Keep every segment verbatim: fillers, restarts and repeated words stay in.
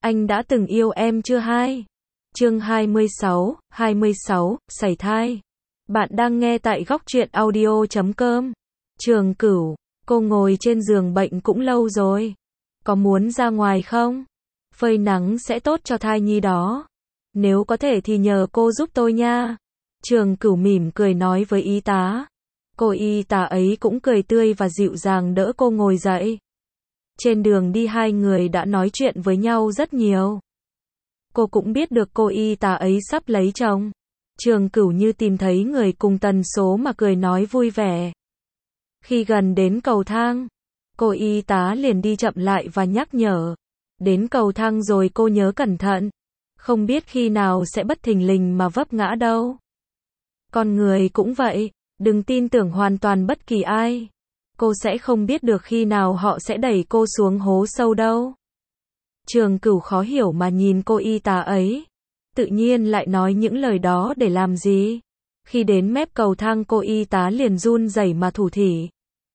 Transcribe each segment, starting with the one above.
Anh đã từng yêu em chưa hai? Chương hai mươi sáu, hai mươi sáu, sảy thai. Bạn đang nghe tại góc truyện audio chấm com. Trường Cửu, cô ngồi trên giường bệnh cũng lâu rồi. Có muốn ra ngoài không? Phơi nắng sẽ tốt cho thai nhi đó. Nếu có thể thì nhờ cô giúp tôi nha. Trường Cửu mỉm cười nói với y tá. Cô y tá ấy cũng cười tươi và dịu dàng đỡ cô ngồi dậy. Trên đường đi hai người đã nói chuyện với nhau rất nhiều. Cô cũng biết được cô y tá ấy sắp lấy chồng. Trường Cửu như tìm thấy người cùng tần số mà cười nói vui vẻ. Khi gần đến cầu thang, cô y tá liền đi chậm lại và nhắc nhở. Đến cầu thang rồi cô nhớ cẩn thận. Không biết khi nào sẽ bất thình lình mà vấp ngã đâu. Con người cũng vậy, đừng tin tưởng hoàn toàn bất kỳ ai. Cô sẽ không biết được khi nào họ sẽ đẩy cô xuống hố sâu đâu. Trường Cửu khó hiểu mà nhìn cô y tá ấy. Tự nhiên lại nói những lời đó để làm gì? Khi đến mép cầu thang cô y tá liền run rẩy mà thủ thỉ.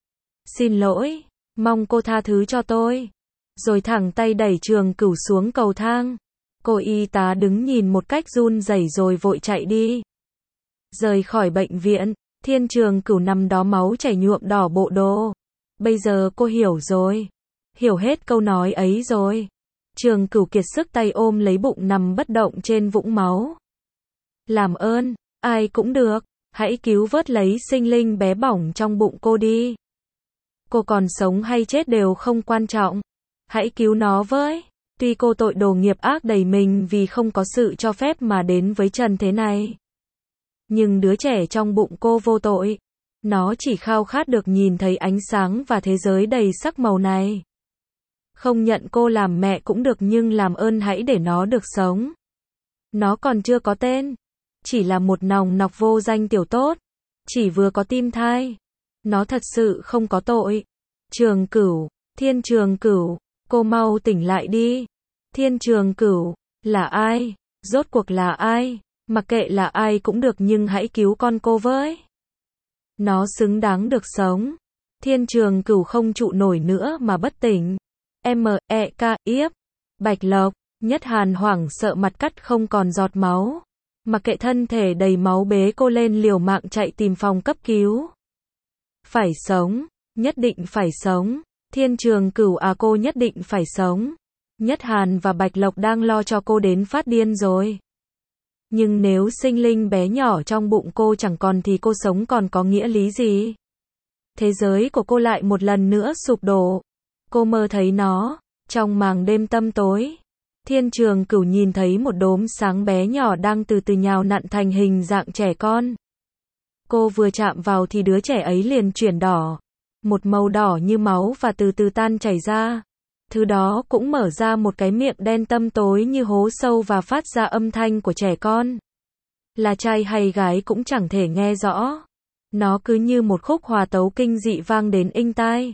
Xin lỗi, mong cô tha thứ cho tôi. Rồi thẳng tay đẩy Trường Cửu xuống cầu thang. Cô y tá đứng nhìn một cách run rẩy rồi vội chạy đi. Rời khỏi bệnh viện, Thiên Trường Cửu nằm đó máu chảy nhuộm đỏ bộ đồ. Bây giờ cô hiểu rồi. Hiểu hết câu nói ấy rồi. Trường Cửu kiệt sức tay ôm lấy bụng nằm bất động trên vũng máu. Làm ơn, ai cũng được, hãy cứu vớt lấy sinh linh bé bỏng trong bụng cô đi. Cô còn sống hay chết đều không quan trọng. Hãy cứu nó với. Tuy cô tội đồ nghiệp ác đầy mình vì không có sự cho phép mà đến với trần thế này. Nhưng đứa trẻ trong bụng cô vô tội. Nó chỉ khao khát được nhìn thấy ánh sáng và thế giới đầy sắc màu này. Không nhận cô làm mẹ cũng được nhưng làm ơn hãy để nó được sống. Nó còn chưa có tên. Chỉ là một nòng nọc vô danh tiểu tốt. Chỉ vừa có tim thai. Nó thật sự không có tội. Trường Cửu, Thiên Trường Cửu, cô mau tỉnh lại đi. Thiên Trường Cửu, là ai? Rốt cuộc là ai? Mặc kệ là ai cũng được nhưng hãy cứu con cô với. Nó xứng đáng được sống. Thiên Trường Cửu không trụ nổi nữa mà bất tỉnh. M E K yếp. Bạch Lộc, Nhất Hàn hoảng sợ mặt cắt không còn giọt máu. Mặc kệ thân thể đầy máu bế cô lên liều mạng chạy tìm phòng cấp cứu. Phải sống, nhất định phải sống. Thiên Trường Cửu à cô nhất định phải sống. Nhất Hàn và Bạch Lộc đang lo cho cô đến phát điên rồi. Nhưng nếu sinh linh bé nhỏ trong bụng cô chẳng còn thì cô sống còn có nghĩa lý gì? Thế giới của cô lại một lần nữa sụp đổ. Cô mơ thấy nó, trong màng đêm tăm tối. Thiên Trường Cửu nhìn thấy một đốm sáng bé nhỏ đang từ từ nhào nặn thành hình dạng trẻ con. Cô vừa chạm vào thì đứa trẻ ấy liền chuyển đỏ. Một màu đỏ như máu và từ từ tan chảy ra. Thứ đó cũng mở ra một cái miệng đen tăm tối như hố sâu và phát ra âm thanh của trẻ con. Là trai hay gái cũng chẳng thể nghe rõ. Nó cứ như một khúc hòa tấu kinh dị vang đến inh tai.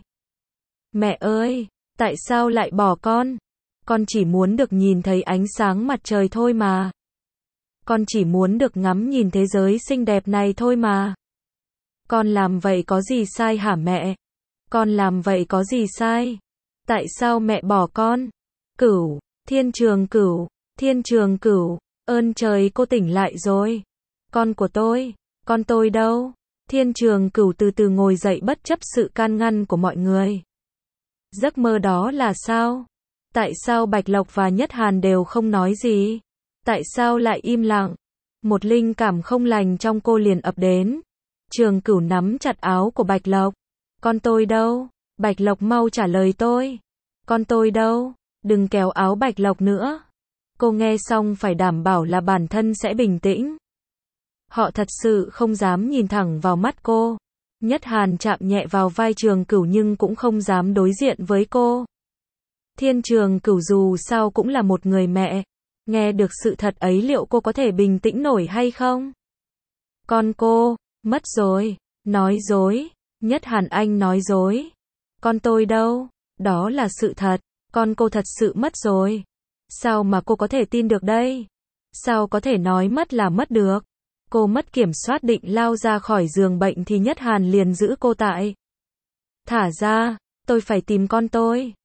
Mẹ ơi, tại sao lại bỏ con? Con chỉ muốn được nhìn thấy ánh sáng mặt trời thôi mà. Con chỉ muốn được ngắm nhìn thế giới xinh đẹp này thôi mà. Con làm vậy có gì sai hả mẹ? Con làm vậy có gì sai? Tại sao mẹ bỏ con? Cửu, Thiên Trường Cửu, Thiên Trường Cửu, ơn trời cô tỉnh lại rồi. Con của tôi, con tôi đâu? Thiên Trường Cửu từ từ ngồi dậy bất chấp sự can ngăn của mọi người. Giấc mơ đó là sao? Tại sao Bạch Lộc và Nhất Hàn đều không nói gì? Tại sao lại im lặng? Một linh cảm không lành trong cô liền ập đến. Trường Cửu nắm chặt áo của Bạch Lộc. Con tôi đâu? Bạch Lộc mau trả lời tôi. Con tôi đâu? Đừng kéo áo Bạch Lộc nữa. Cô nghe xong phải đảm bảo là bản thân sẽ bình tĩnh. Họ thật sự không dám nhìn thẳng vào mắt cô. Nhất Hàn chạm nhẹ vào vai Trường Cửu nhưng cũng không dám đối diện với cô. Thiên Trường Cửu dù sao cũng là một người mẹ. Nghe được sự thật ấy liệu cô có thể bình tĩnh nổi hay không? Con cô, mất rồi. Nói dối. Nhất Hàn anh nói dối. Con tôi đâu? Đó là sự thật. Con cô thật sự mất rồi. Sao mà cô có thể tin được đây? Sao có thể nói mất là mất được? Cô mất kiểm soát định lao ra khỏi giường bệnh thì Nhất Hàn liền giữ cô tại. Thả ra, tôi phải tìm con tôi.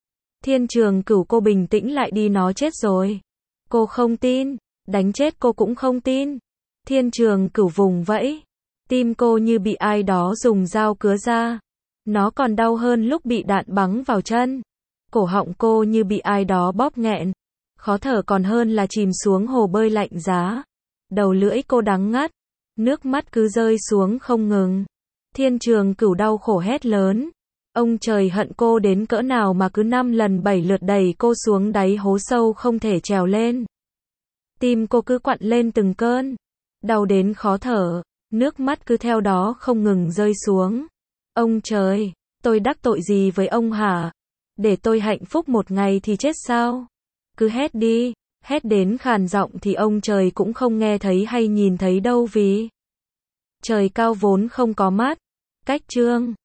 Thiên Trường Cửu, cô bình tĩnh lại đi, nó chết rồi. Cô không tin, đánh chết cô cũng không tin. Thiên Trường Cửu vùng vẫy, tim cô như bị ai đó dùng dao cứa ra. Nó còn đau hơn lúc bị đạn bắn vào chân. Cổ họng cô như bị ai đó bóp nghẹn. Khó thở còn hơn là chìm xuống hồ bơi lạnh giá. Đầu lưỡi cô đắng ngắt, nước mắt cứ rơi xuống không ngừng. Thiên Trường Cửu đau khổ hét lớn. Ông trời hận cô đến cỡ nào mà cứ năm lần bảy lượt đẩy cô xuống đáy hố sâu không thể trèo lên. Tim cô cứ quặn lên từng cơn, đau đến khó thở, nước mắt cứ theo đó không ngừng rơi xuống. Ông trời, tôi đắc tội gì với ông hả? Để tôi hạnh phúc một ngày thì chết sao? Cứ hét đi, hét đến khàn giọng thì ông trời cũng không nghe thấy hay nhìn thấy đâu, vì trời cao vốn không có mắt. Cách chương